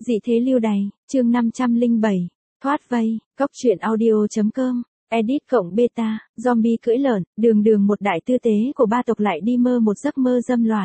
Dị thế lưu đày, chương 507, thoát vây, cóc truyện audio.com, edit cộng beta, zombie cưỡi lợn, đường một đại tư tế của ba tộc lại đi mơ một giấc mơ dâm loạn.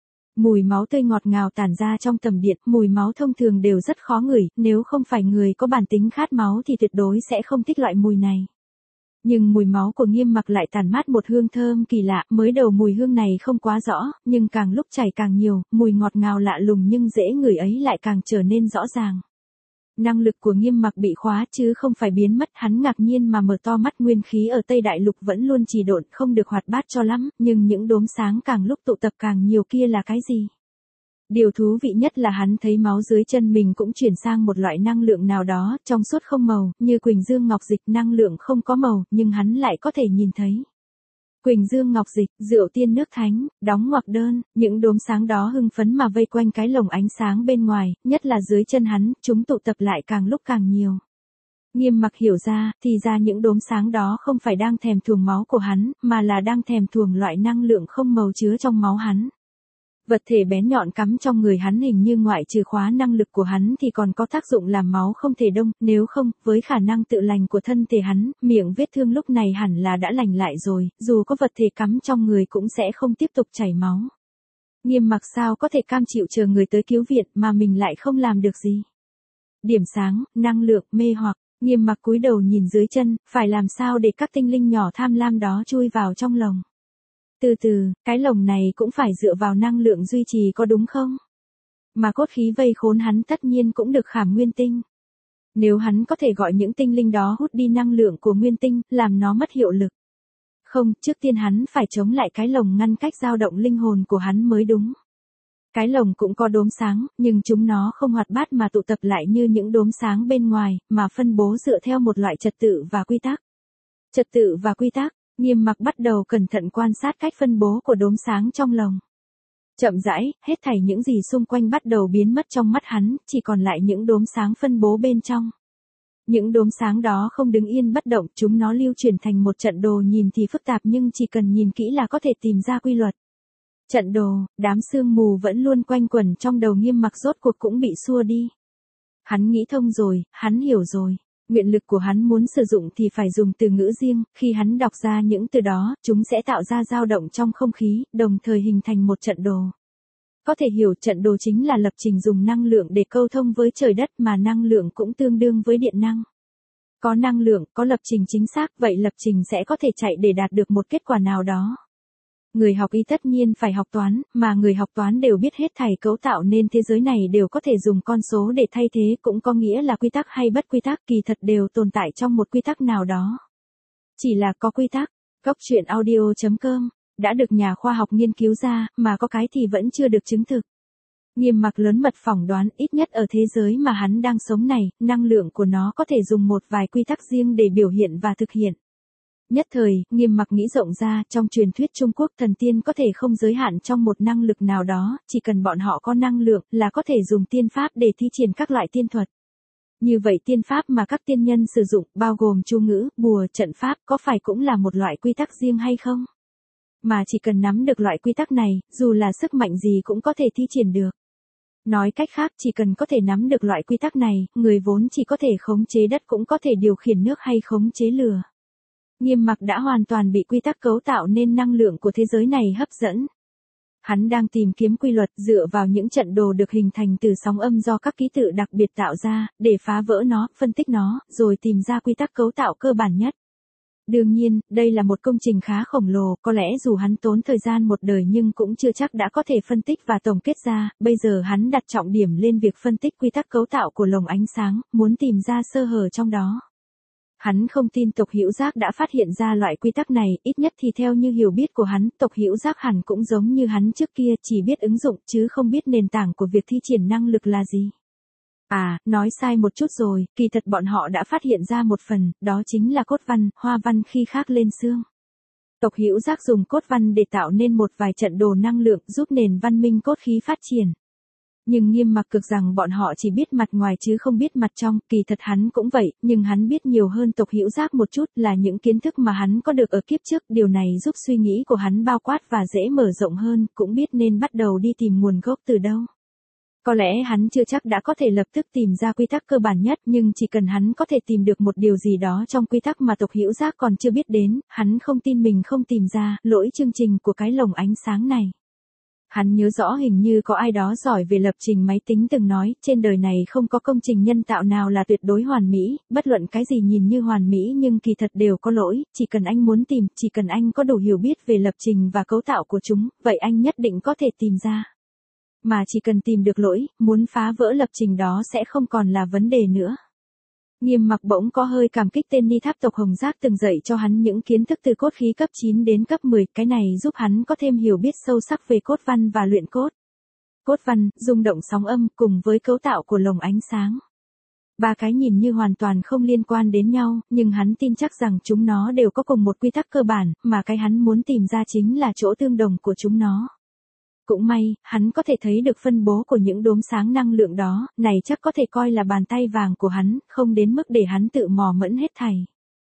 Mùi máu tươi ngọt ngào tản ra trong tầm điện, mùi máu thông thường đều rất khó ngửi, nếu không phải người có bản tính khát máu thì tuyệt đối sẽ không thích loại mùi này. Nhưng mùi máu của Nghiêm Mặc lại tản mát một hương thơm kỳ lạ, mới đầu mùi hương này không quá rõ, nhưng càng lúc chảy càng nhiều, mùi ngọt ngào lạ lùng nhưng dễ ngửi ấy lại càng trở nên rõ ràng. Năng lực của Nghiêm Mặc bị khóa chứ không phải biến mất, hắn ngạc nhiên mà mở to mắt, nguyên khí ở Tây Đại Lục vẫn luôn trì độn, không được hoạt bát cho lắm, nhưng những đốm sáng càng lúc tụ tập càng nhiều kia là cái gì? Điều thú vị nhất là hắn thấy máu dưới chân mình cũng chuyển sang một loại năng lượng nào đó, trong suốt không màu, như Quỳnh Dương Ngọc Dịch, năng lượng không có màu, nhưng hắn lại có thể nhìn thấy. Quỳnh Dương Ngọc Dịch, rượu tiên nước thánh, đóng ngoặc đơn, những đốm sáng đó hưng phấn mà vây quanh cái lồng ánh sáng bên ngoài, nhất là dưới chân hắn, chúng tụ tập lại càng lúc càng nhiều. Nghiêm Mặc hiểu ra, thì ra những đốm sáng đó không phải đang thèm thuồng máu của hắn, mà là đang thèm thuồng loại năng lượng không màu chứa trong máu hắn. Vật thể bén nhọn cắm trong người hắn hình như ngoại trừ khóa năng lực của hắn thì còn có tác dụng làm máu không thể đông, nếu không, với khả năng tự lành của thân thể hắn, miệng vết thương lúc này hẳn là đã lành lại rồi, dù có vật thể cắm trong người cũng sẽ không tiếp tục chảy máu. Nghiêm Mặc sao có thể cam chịu chờ người tới cứu viện mà mình lại không làm được gì. Điểm sáng, năng lượng, mê hoặc, Nghiêm Mặc cúi đầu nhìn dưới chân, phải làm sao để các tinh linh nhỏ tham lam đó chui vào trong lồng. Từ từ, cái lồng này cũng phải dựa vào năng lượng duy trì có đúng không? Mà cốt khí vây khốn hắn tất nhiên cũng được khảm nguyên tinh. Nếu hắn có thể gọi những tinh linh đó hút đi năng lượng của nguyên tinh, làm nó mất hiệu lực. Không, trước tiên hắn phải chống lại cái lồng ngăn cách dao động linh hồn của hắn mới đúng. Cái lồng cũng có đốm sáng, nhưng chúng nó không hoạt bát mà tụ tập lại như những đốm sáng bên ngoài, mà phân bố dựa theo một loại trật tự và quy tắc. Trật tự và quy tắc. Nghiêm Mặc bắt đầu cẩn thận quan sát cách phân bố của đốm sáng trong lồng. Chậm rãi, hết thảy những gì xung quanh bắt đầu biến mất trong mắt hắn, chỉ còn lại những đốm sáng phân bố bên trong. Những đốm sáng đó không đứng yên bất động, chúng nó lưu chuyển thành một trận đồ nhìn thì phức tạp nhưng chỉ cần nhìn kỹ là có thể tìm ra quy luật. Trận đồ, đám sương mù vẫn luôn quanh quẩn trong đầu Nghiêm Mặc rốt cuộc cũng bị xua đi. Hắn nghĩ thông rồi, hắn hiểu rồi. Nguyện lực của hắn muốn sử dụng thì phải dùng từ ngữ riêng, khi hắn đọc ra những từ đó, chúng sẽ tạo ra dao động trong không khí, đồng thời hình thành một trận đồ. Có thể hiểu trận đồ chính là lập trình dùng năng lượng để câu thông với trời đất mà năng lượng cũng tương đương với điện năng. Có năng lượng, có lập trình chính xác, vậy lập trình sẽ có thể chạy để đạt được một kết quả nào đó. Người học y tất nhiên phải học toán, mà người học toán đều biết hết thảy cấu tạo nên thế giới này đều có thể dùng con số để thay thế, cũng có nghĩa là quy tắc hay bất quy tắc kỳ thật đều tồn tại trong một quy tắc nào đó. Chỉ là có quy tắc, cóc truyện audio.com, đã được nhà khoa học nghiên cứu ra, mà có cái thì vẫn chưa được chứng thực. Nghiêm Mặc lớn mật phỏng đoán, ít nhất ở thế giới mà hắn đang sống này, năng lượng của nó có thể dùng một vài quy tắc riêng để biểu hiện và thực hiện. Nhất thời, Nghiêm Mặc nghĩ rộng ra, trong truyền thuyết Trung Quốc thần tiên có thể không giới hạn trong một năng lực nào đó, chỉ cần bọn họ có năng lượng là có thể dùng tiên pháp để thi triển các loại tiên thuật. Như vậy tiên pháp mà các tiên nhân sử dụng, bao gồm chú ngữ, bùa, trận pháp, có phải cũng là một loại quy tắc riêng hay không? Mà chỉ cần nắm được loại quy tắc này, dù là sức mạnh gì cũng có thể thi triển được. Nói cách khác, chỉ cần có thể nắm được loại quy tắc này, người vốn chỉ có thể khống chế đất cũng có thể điều khiển nước hay khống chế lửa. Nghiêm Mặc đã hoàn toàn bị quy tắc cấu tạo nên năng lượng của thế giới này hấp dẫn. Hắn đang tìm kiếm quy luật dựa vào những trận đồ được hình thành từ sóng âm do các ký tự đặc biệt tạo ra, để phá vỡ nó, phân tích nó, rồi tìm ra quy tắc cấu tạo cơ bản nhất. Đương nhiên, đây là một công trình khá khổng lồ, có lẽ dù hắn tốn thời gian một đời nhưng cũng chưa chắc đã có thể phân tích và tổng kết ra, bây giờ hắn đặt trọng điểm lên việc phân tích quy tắc cấu tạo của lồng ánh sáng, muốn tìm ra sơ hở trong đó. Hắn không tin tộc Hữu Giác đã phát hiện ra loại quy tắc này, ít nhất thì theo như hiểu biết của hắn, tộc Hữu Giác hẳn cũng giống như hắn trước kia, chỉ biết ứng dụng chứ không biết nền tảng của việc thi triển năng lực là gì. À, nói sai một chút rồi, kỳ thật bọn họ đã phát hiện ra một phần, đó chính là cốt văn, hoa văn khi khắc lên xương. Tộc Hữu Giác dùng cốt văn để tạo nên một vài trận đồ năng lượng giúp nền văn minh cốt khí phát triển. Nhưng Nghiêm Mặc cực rằng bọn họ chỉ biết mặt ngoài chứ không biết mặt trong, kỳ thật hắn cũng vậy, nhưng hắn biết nhiều hơn tộc Hữu Giác một chút, là những kiến thức mà hắn có được ở kiếp trước, điều này giúp suy nghĩ của hắn bao quát và dễ mở rộng hơn, cũng biết nên bắt đầu đi tìm nguồn gốc từ đâu. Có lẽ hắn chưa chắc đã có thể lập tức tìm ra quy tắc cơ bản nhất, nhưng chỉ cần hắn có thể tìm được một điều gì đó trong quy tắc mà tộc Hữu Giác còn chưa biết đến, hắn không tin mình không tìm ra lỗi chương trình của cái lồng ánh sáng này. Hắn nhớ rõ hình như có ai đó giỏi về lập trình máy tính từng nói, trên đời này không có công trình nhân tạo nào là tuyệt đối hoàn mỹ, bất luận cái gì nhìn như hoàn mỹ nhưng kỳ thật đều có lỗi, chỉ cần anh muốn tìm, chỉ cần anh có đủ hiểu biết về lập trình và cấu tạo của chúng, vậy anh nhất định có thể tìm ra. Mà chỉ cần tìm được lỗi, muốn phá vỡ lập trình đó sẽ không còn là vấn đề nữa. Nghiêm Mặc bỗng có hơi cảm kích tên ni tháp tộc Hồng Giác từng dạy cho hắn những kiến thức từ cốt khí cấp 9 đến cấp 10, cái này giúp hắn có thêm hiểu biết sâu sắc về cốt văn và luyện cốt. Cốt văn, rung động sóng âm cùng với cấu tạo của lồng ánh sáng. Ba cái nhìn như hoàn toàn không liên quan đến nhau, nhưng hắn tin chắc rằng chúng nó đều có cùng một quy tắc cơ bản, mà cái hắn muốn tìm ra chính là chỗ tương đồng của chúng nó. Cũng may, hắn có thể thấy được phân bố của những đốm sáng năng lượng đó, này chắc có thể coi là bàn tay vàng của hắn, không đến mức để hắn tự mò mẫm hết thảy.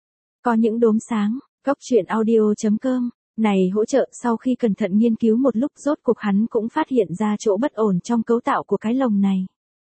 Có những đốm sáng, Góc Truyện Audio.com, này hỗ trợ sau khi cẩn thận nghiên cứu một lúc rốt cuộc hắn cũng phát hiện ra chỗ bất ổn trong cấu tạo của cái lồng này.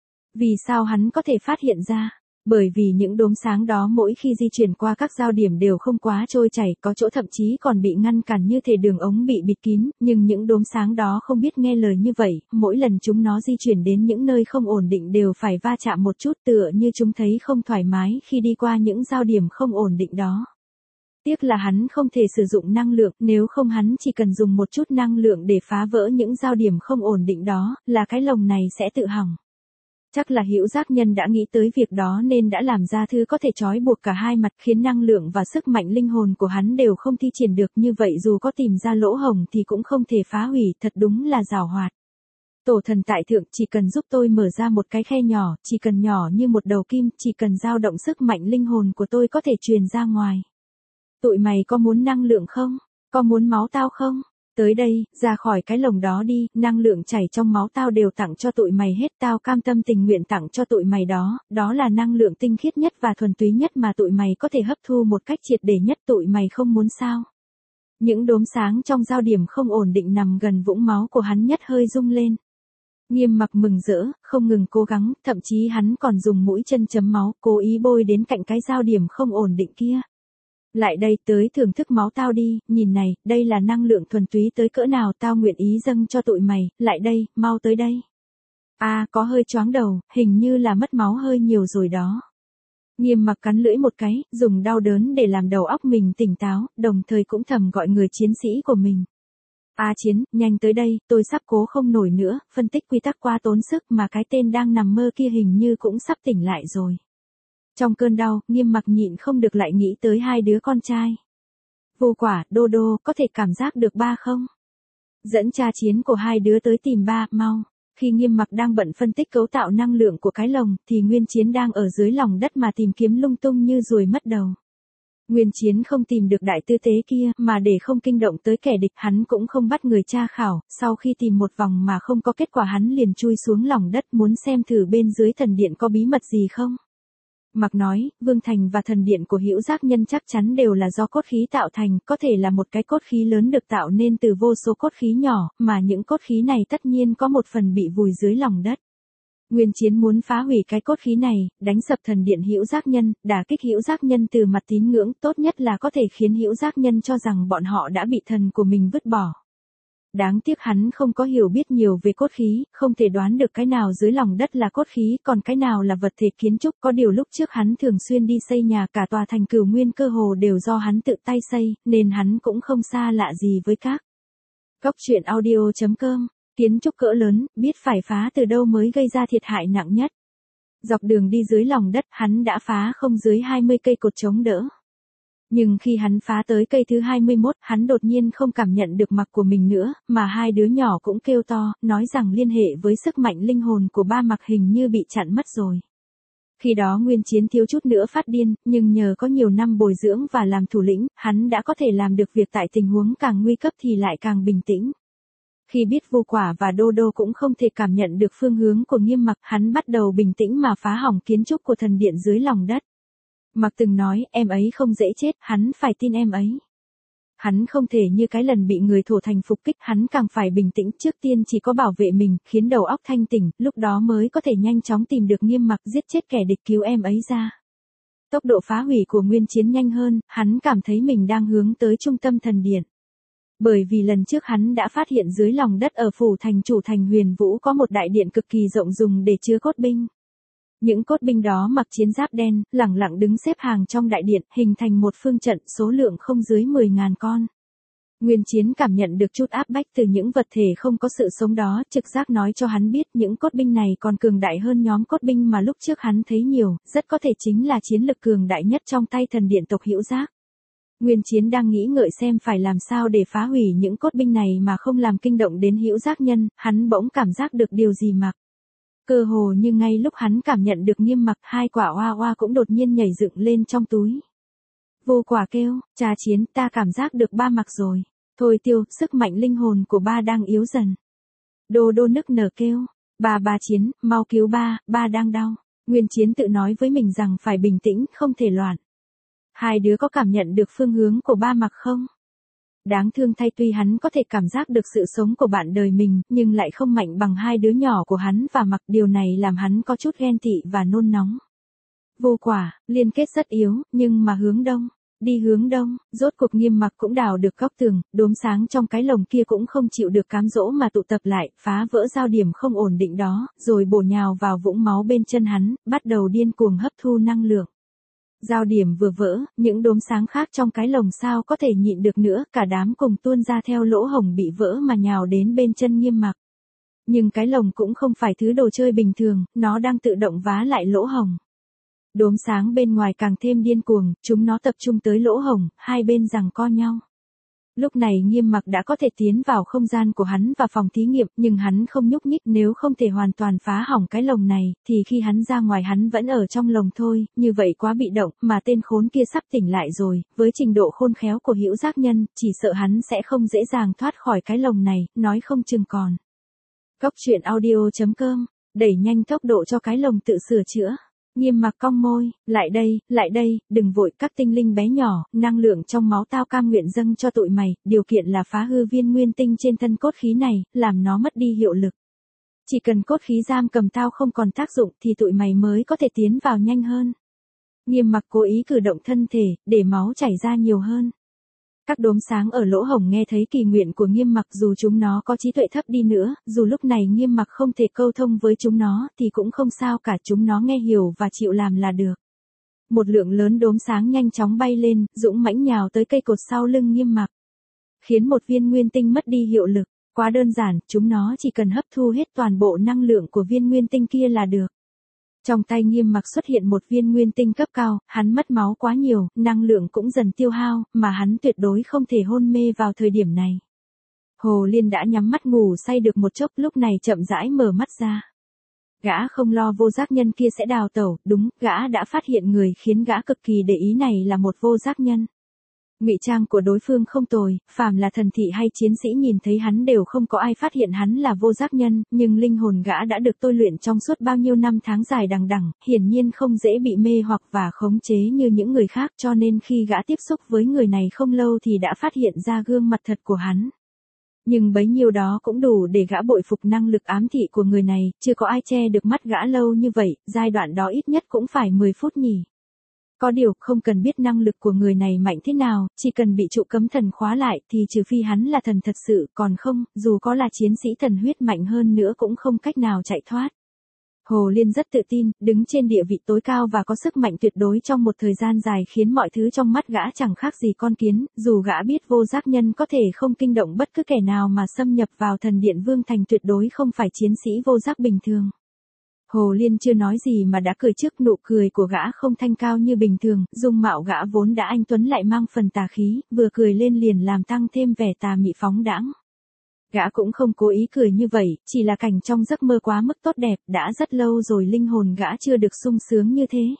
Vì sao hắn có thể phát hiện ra? Bởi vì những đốm sáng đó mỗi khi di chuyển qua các giao điểm đều không quá trôi chảy, có chỗ thậm chí còn bị ngăn cản như thể đường ống bị bịt kín, nhưng những đốm sáng đó không biết nghe lời như vậy, mỗi lần chúng nó di chuyển đến những nơi không ổn định đều phải va chạm một chút tựa như chúng thấy không thoải mái khi đi qua những giao điểm không ổn định đó. Tiếc là hắn không thể sử dụng năng lượng, nếu không hắn chỉ cần dùng một chút năng lượng để phá vỡ những giao điểm không ổn định đó, là cái lồng này sẽ tự hỏng. Chắc là Hữu Giác Nhân đã nghĩ tới việc đó nên đã làm ra thứ có thể trói buộc cả hai mặt khiến năng lượng và sức mạnh linh hồn của hắn đều không thi triển được, như vậy dù có tìm ra lỗ hổng thì cũng không thể phá hủy, thật đúng là giàu hoạt. Tổ thần tại thượng, chỉ cần giúp tôi mở ra một cái khe nhỏ, chỉ cần nhỏ như một đầu kim, chỉ cần dao động sức mạnh linh hồn của tôi có thể truyền ra ngoài. Tụi mày có muốn năng lượng không? Có muốn máu tao không? Tới đây, ra khỏi cái lồng đó đi, năng lượng chảy trong máu tao đều tặng cho tụi mày hết, tao cam tâm tình nguyện tặng cho tụi mày đó, đó là năng lượng tinh khiết nhất và thuần túy nhất mà tụi mày có thể hấp thu một cách triệt để nhất, tụi mày không muốn sao? Những đốm sáng trong giao điểm không ổn định nằm gần vũng máu của hắn nhất hơi rung lên. Nghiêm Mặc mừng rỡ, không ngừng cố gắng, thậm chí hắn còn dùng mũi chân chấm máu, cố ý bôi đến cạnh cái giao điểm không ổn định kia. Lại đây, tới thưởng thức máu tao đi, nhìn này, đây là năng lượng thuần túy tới cỡ nào tao nguyện ý dâng cho tụi mày, lại đây, mau tới đây. Có hơi choáng đầu, hình như là mất máu hơi nhiều rồi đó. Nghiêm Mặc cắn lưỡi một cái, dùng đau đớn để làm đầu óc mình tỉnh táo, đồng thời cũng thầm gọi người chiến sĩ của mình. Chiến, nhanh tới đây, tôi sắp cố không nổi nữa, phân tích quy tắc quá tốn sức mà cái tên đang nằm mơ kia hình như cũng sắp tỉnh lại rồi. Trong cơn đau, Nghiêm Mặc nhịn không được lại nghĩ tới hai đứa con trai. Vô Quả, Đô Đô, có thể cảm giác được ba không? Dẫn cha Chiến của hai đứa tới tìm ba, mau. Khi Nghiêm Mặc đang bận phân tích cấu tạo năng lượng của cái lồng, thì Nguyên Chiến đang ở dưới lòng đất mà tìm kiếm lung tung như ruồi mất đầu. Nguyên Chiến không tìm được đại tư tế kia, mà để không kinh động tới kẻ địch, hắn cũng không bắt người tra khảo, sau khi tìm một vòng mà không có kết quả hắn liền chui xuống lòng đất muốn xem thử bên dưới thần điện có bí mật gì không. Mặc nói, Vương Thành và thần điện của Hữu Giác Nhân chắc chắn đều là do cốt khí tạo thành, có thể là một cái cốt khí lớn được tạo nên từ vô số cốt khí nhỏ, mà những cốt khí này tất nhiên có một phần bị vùi dưới lòng đất. Nguyên Chiến muốn phá hủy cái cốt khí này, đánh sập thần điện Hữu Giác Nhân, đả kích Hữu Giác Nhân từ mặt tín ngưỡng, tốt nhất là có thể khiến Hữu Giác Nhân cho rằng bọn họ đã bị thần của mình vứt bỏ. Đáng tiếc hắn không có hiểu biết nhiều về cốt khí, không thể đoán được cái nào dưới lòng đất là cốt khí, còn cái nào là vật thể kiến trúc. Có điều lúc trước hắn thường xuyên đi xây nhà, cả tòa thành Cửu Nguyên cơ hồ đều do hắn tự tay xây, nên hắn cũng không xa lạ gì với các. Góc Truyện Audio.com, kiến trúc cỡ lớn, biết phải phá từ đâu mới gây ra thiệt hại nặng nhất. Dọc đường đi dưới lòng đất, hắn đã phá không dưới 20 cây cột chống đỡ. Nhưng khi hắn phá tới cây thứ 21, hắn đột nhiên không cảm nhận được Mặc của mình nữa, mà hai đứa nhỏ cũng kêu to, nói rằng liên hệ với sức mạnh linh hồn của ba Mặc hình như bị chặn mất rồi. Khi đó Nguyên Chiến thiếu chút nữa phát điên, nhưng nhờ có nhiều năm bồi dưỡng và làm thủ lĩnh, hắn đã có thể làm được việc tại tình huống càng nguy cấp thì lại càng bình tĩnh. Khi biết Vô Quả và Đô Đô cũng không thể cảm nhận được phương hướng của Nghiêm Mặc, hắn bắt đầu bình tĩnh mà phá hỏng kiến trúc của thần điện dưới lòng đất. Mặc từng nói, em ấy không dễ chết, hắn phải tin em ấy. Hắn không thể như cái lần bị người thổ thành phục kích, hắn càng phải bình tĩnh, trước tiên chỉ có bảo vệ mình, khiến đầu óc thanh tỉnh, lúc đó mới có thể nhanh chóng tìm được Nghiêm Mặc, giết chết kẻ địch, cứu em ấy ra. Tốc độ phá hủy của Nguyên Chiến nhanh hơn, hắn cảm thấy mình đang hướng tới trung tâm thần điện. Bởi vì lần trước hắn đã phát hiện dưới lòng đất ở phủ thành chủ thành Huyền Vũ có một đại điện cực kỳ rộng dùng để chứa cốt binh. Những cốt binh đó mặc chiến giáp đen, lẳng lặng đứng xếp hàng trong đại điện, hình thành một phương trận, số lượng không dưới 10.000 con. Nguyên Chiến cảm nhận được chút áp bách từ những vật thể không có sự sống đó, trực giác nói cho hắn biết những cốt binh này còn cường đại hơn nhóm cốt binh mà lúc trước hắn thấy nhiều, rất có thể chính là chiến lực cường đại nhất trong tay thần điện tộc Hữu Giác. Nguyên Chiến đang nghĩ ngợi xem phải làm sao để phá hủy những cốt binh này mà không làm kinh động đến Hữu Giác nhân, hắn bỗng cảm giác được điều gì mặc. Cơ hồ như ngay lúc hắn cảm nhận được Nghiêm Mặc, hai quả oa oa cũng đột nhiên nhảy dựng lên trong túi. Vô Quả kêu, Trà Chiến, ta cảm giác được ba Mặc rồi. Thôi Tiêu, sức mạnh linh hồn của ba đang yếu dần. Đô Đô nức nở kêu, ba Chiến, mau cứu ba đang đau. Nguyên Chiến tự nói với mình rằng phải bình tĩnh, không thể loạn. Hai đứa có cảm nhận được phương hướng của ba Mặc không? Đáng thương thay, tuy hắn có thể cảm giác được sự sống của bạn đời mình, nhưng lại không mạnh bằng hai đứa nhỏ của hắn và Mặc, điều này làm hắn có chút ghen tị và nôn nóng. Vô Quả, liên kết rất yếu, nhưng mà hướng đông. Đi hướng đông, rốt cuộc Nghiêm Mặc cũng đào được góc tường, đốm sáng trong cái lồng kia cũng không chịu được cám dỗ mà tụ tập lại, phá vỡ giao điểm không ổn định đó, rồi bổ nhào vào vũng máu bên chân hắn, bắt đầu điên cuồng hấp thu năng lượng. Giao điểm vừa vỡ, những đốm sáng khác trong cái lồng sao có thể nhịn được nữa, cả đám cùng tuôn ra theo lỗ hổng bị vỡ mà nhào đến bên chân Nghiêm Mặc. Nhưng cái lồng cũng không phải thứ đồ chơi bình thường, nó đang tự động vá lại lỗ hổng. Đốm sáng bên ngoài càng thêm điên cuồng, chúng nó tập trung tới lỗ hổng, hai bên giằng co nhau. Lúc này Nghiêm Mặc đã có thể tiến vào không gian của hắn và phòng thí nghiệm, nhưng hắn không nhúc nhích, nếu không thể hoàn toàn phá hỏng cái lồng này, thì khi hắn ra ngoài hắn vẫn ở trong lồng thôi, như vậy quá bị động, mà tên khốn kia sắp tỉnh lại rồi, với trình độ khôn khéo của Hữu Giác nhân, chỉ sợ hắn sẽ không dễ dàng thoát khỏi cái lồng này, nói không chừng còn. Cốc truyện audio.com, đẩy nhanh tốc độ cho cái lồng tự sửa chữa. Nghiêm Mặc cong môi, lại đây, đừng vội, các tinh linh bé nhỏ, năng lượng trong máu tao cam nguyện dâng cho tụi mày, điều kiện là phá hư viên nguyên tinh trên thân cốt khí này, làm nó mất đi hiệu lực. Chỉ cần cốt khí giam cầm tao không còn tác dụng thì tụi mày mới có thể tiến vào nhanh hơn. Nghiêm Mặc cố ý cử động thân thể, để máu chảy ra nhiều hơn. Các đốm sáng ở lỗ hổng nghe thấy kỳ nguyện của Nghiêm Mặc, dù chúng nó có trí tuệ thấp đi nữa, dù lúc này Nghiêm Mặc không thể câu thông với chúng nó thì cũng không sao cả, chúng nó nghe hiểu và chịu làm là được. Một lượng lớn đốm sáng nhanh chóng bay lên, dũng mãnh nhào tới cây cột sau lưng Nghiêm Mặc. Khiến một viên nguyên tinh mất đi hiệu lực, quá đơn giản, chúng nó chỉ cần hấp thu hết toàn bộ năng lượng của viên nguyên tinh kia là được. Trong tay Nghiêm Mặc xuất hiện một viên nguyên tinh cấp cao, hắn mất máu quá nhiều, năng lượng cũng dần tiêu hao, mà hắn tuyệt đối không thể hôn mê vào thời điểm này. Hồ Liên đã nhắm mắt ngủ say được một chốc, lúc này chậm rãi mở mắt ra. Gã không lo Vô Giác nhân kia sẽ đào tẩu, đúng, gã đã phát hiện người khiến gã cực kỳ để ý này là một vô giác nhân. Ngụy trang của đối phương không tồi, phàm là thần thị hay chiến sĩ nhìn thấy hắn đều không có ai phát hiện hắn là vô giác nhân, nhưng linh hồn gã đã được tôi luyện trong suốt bao nhiêu năm tháng dài đằng đẵng, hiển nhiên không dễ bị mê hoặc và khống chế như những người khác, cho nên khi gã tiếp xúc với người này không lâu thì đã phát hiện ra gương mặt thật của hắn. Nhưng bấy nhiêu đó cũng đủ để gã bội phục năng lực ám thị của người này, chưa có ai che được mắt gã lâu như vậy, giai đoạn đó ít nhất cũng phải 10 phút nhỉ. Có điều, không cần biết năng lực của người này mạnh thế nào, chỉ cần bị trụ cấm thần khóa lại thì trừ phi hắn là thần thật sự, còn không, dù có là chiến sĩ thần huyết mạnh hơn nữa cũng không cách nào chạy thoát. Hồ Liên rất tự tin, đứng trên địa vị tối cao và có sức mạnh tuyệt đối trong một thời gian dài khiến mọi thứ trong mắt gã chẳng khác gì con kiến, dù gã biết vô giác nhân có thể không kinh động bất cứ kẻ nào mà xâm nhập vào thần điện Vương Thành, tuyệt đối không phải chiến sĩ vô giác bình thường. Hồ Liên chưa nói gì mà đã cười trước, nụ cười của gã không thanh cao như bình thường, dung mạo gã vốn đã anh tuấn lại mang phần tà khí, vừa cười lên liền làm tăng thêm vẻ tà mị phóng đãng. Gã cũng không cố ý cười như vậy, chỉ là cảnh trong giấc mơ quá mức tốt đẹp, đã rất lâu rồi linh hồn gã chưa được sung sướng như thế.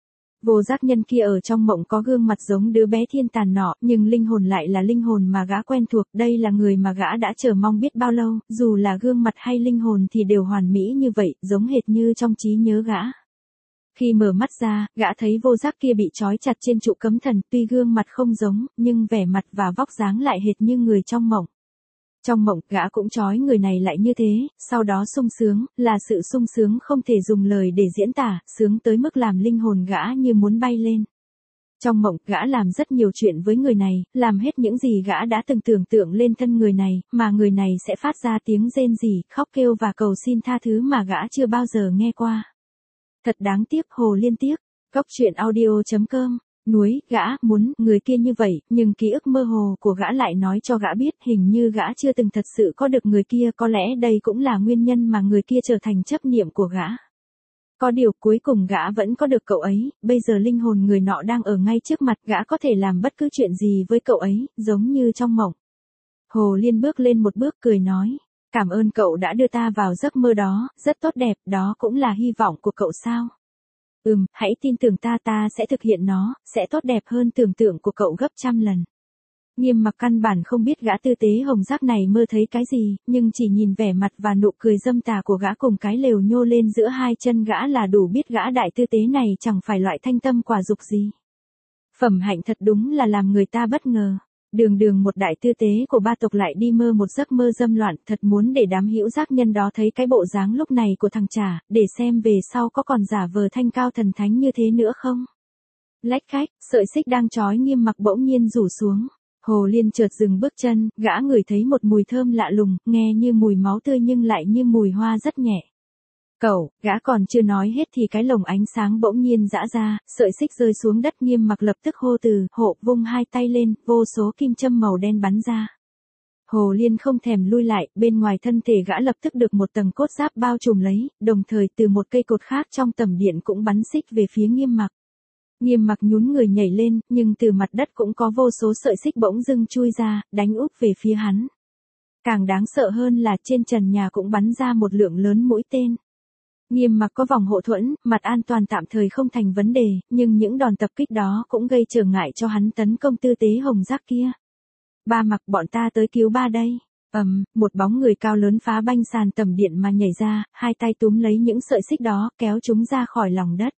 Vô giác nhân kia ở trong mộng có gương mặt giống đứa bé thiên tàn nọ, nhưng linh hồn lại là linh hồn mà gã quen thuộc, đây là người mà gã đã chờ mong biết bao lâu, dù là gương mặt hay linh hồn thì đều hoàn mỹ như vậy, giống hệt như trong trí nhớ gã. Khi mở mắt ra, gã thấy vô giác kia bị trói chặt trên trụ cấm thần, tuy gương mặt không giống, nhưng vẻ mặt và vóc dáng lại hệt như người trong mộng. Trong mộng, gã cũng trói người này lại như thế, sau đó sung sướng, là sự sung sướng không thể dùng lời để diễn tả, sướng tới mức làm linh hồn gã như muốn bay lên. Trong mộng, gã làm rất nhiều chuyện với người này, làm hết những gì gã đã từng tưởng tượng lên thân người này, mà người này sẽ phát ra tiếng rên rỉ, khóc kêu và cầu xin tha thứ mà gã chưa bao giờ nghe qua. Thật đáng tiếc, Hồ Liên tiếc. Góc truyện audio.com. Núi, gã muốn người kia như vậy, nhưng ký ức mơ hồ của gã lại nói cho gã biết hình như gã chưa từng thật sự có được người kia, có lẽ đây cũng là nguyên nhân mà người kia trở thành chấp niệm của gã. Có điều cuối cùng gã vẫn có được cậu ấy, bây giờ linh hồn người nọ đang ở ngay trước mặt, gã có thể làm bất cứ chuyện gì với cậu ấy, giống như trong mộng. Hồ Liên bước lên một bước cười nói, cảm ơn cậu đã đưa ta vào giấc mơ đó, rất tốt đẹp, đó cũng là hy vọng của cậu sao? Hãy tin tưởng ta sẽ thực hiện nó, sẽ tốt đẹp hơn tưởng tượng của cậu gấp trăm lần. Nghiêm Mặc căn bản không biết gã tư tế hồng giác này mơ thấy cái gì, nhưng chỉ nhìn vẻ mặt và nụ cười dâm tà của gã cùng cái lều nhô lên giữa hai chân gã là đủ biết gã đại tư tế này chẳng phải loại thanh tâm quả dục gì. Phẩm hạnh thật đúng là làm người ta bất ngờ. Đường một đại tư tế của ba tộc lại đi mơ một giấc mơ dâm loạn, thật muốn để đám hữu giác nhân đó thấy cái bộ dáng lúc này của thằng Trà, để xem về sau có còn giả vờ thanh cao thần thánh như thế nữa không. Lách khách, sợi xích đang trói Nghiêm Mặc bỗng nhiên rủ xuống. Hồ Liên chợt dừng bước chân, gã ngửi thấy một mùi thơm lạ lùng, nghe như mùi máu tươi nhưng lại như mùi hoa rất nhẹ. Cậu, gã còn chưa nói hết thì cái lồng ánh sáng bỗng nhiên giã ra, sợi xích rơi xuống đất. Nghiêm Mặc lập tức hô từ, hộ, vung hai tay lên, vô số kim châm màu đen bắn ra. Hồ Liên không thèm lui lại, bên ngoài thân thể gã lập tức được một tầng cốt giáp bao trùm lấy, đồng thời từ một cây cột khác trong tầm điện cũng bắn xích về phía Nghiêm Mặc. Nghiêm Mặc nhún người nhảy lên, nhưng từ mặt đất cũng có vô số sợi xích bỗng dưng chui ra, đánh úp về phía hắn. Càng đáng sợ hơn là trên trần nhà cũng bắn ra một lượng lớn mũi tên. Nghiêm Mặc có vòng hộ thuẫn, mặt an toàn tạm thời không thành vấn đề, nhưng những đòn tập kích đó cũng gây trở ngại cho hắn tấn công tư tế hồng giác kia. Ba Mặc, bọn ta tới cứu ba đây. Một bóng người cao lớn phá banh sàn tầm điện mà nhảy ra, hai tay túm lấy những sợi xích đó, kéo chúng ra khỏi lòng đất.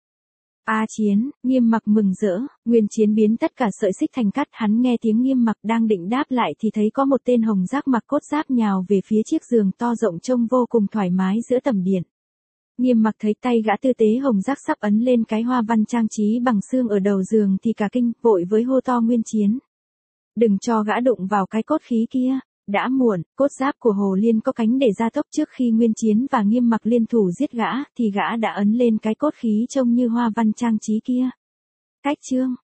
Chiến, Nghiêm Mặc mừng rỡ, Nguyên Chiến biến tất cả sợi xích thành cát. Hắn nghe tiếng Nghiêm Mặc đang định đáp lại thì thấy có một tên hồng giác mặc cốt giáp nhào về phía chiếc giường to rộng trông vô cùng thoải mái giữa tầm điện. Nghiêm Mặc thấy tay gã tư tế hồng giác sắp ấn lên cái hoa văn trang trí bằng xương ở đầu giường thì cả kinh, vội với hô to Nguyên Chiến. Đừng cho gã đụng vào cái cốt khí kia. Đã muộn, cốt giáp của Hồ Liên có cánh để gia tốc. Trước khi Nguyên Chiến và Nghiêm Mặc liên thủ giết gã, thì gã đã ấn lên cái cốt khí trông như hoa văn trang trí kia. Cách chương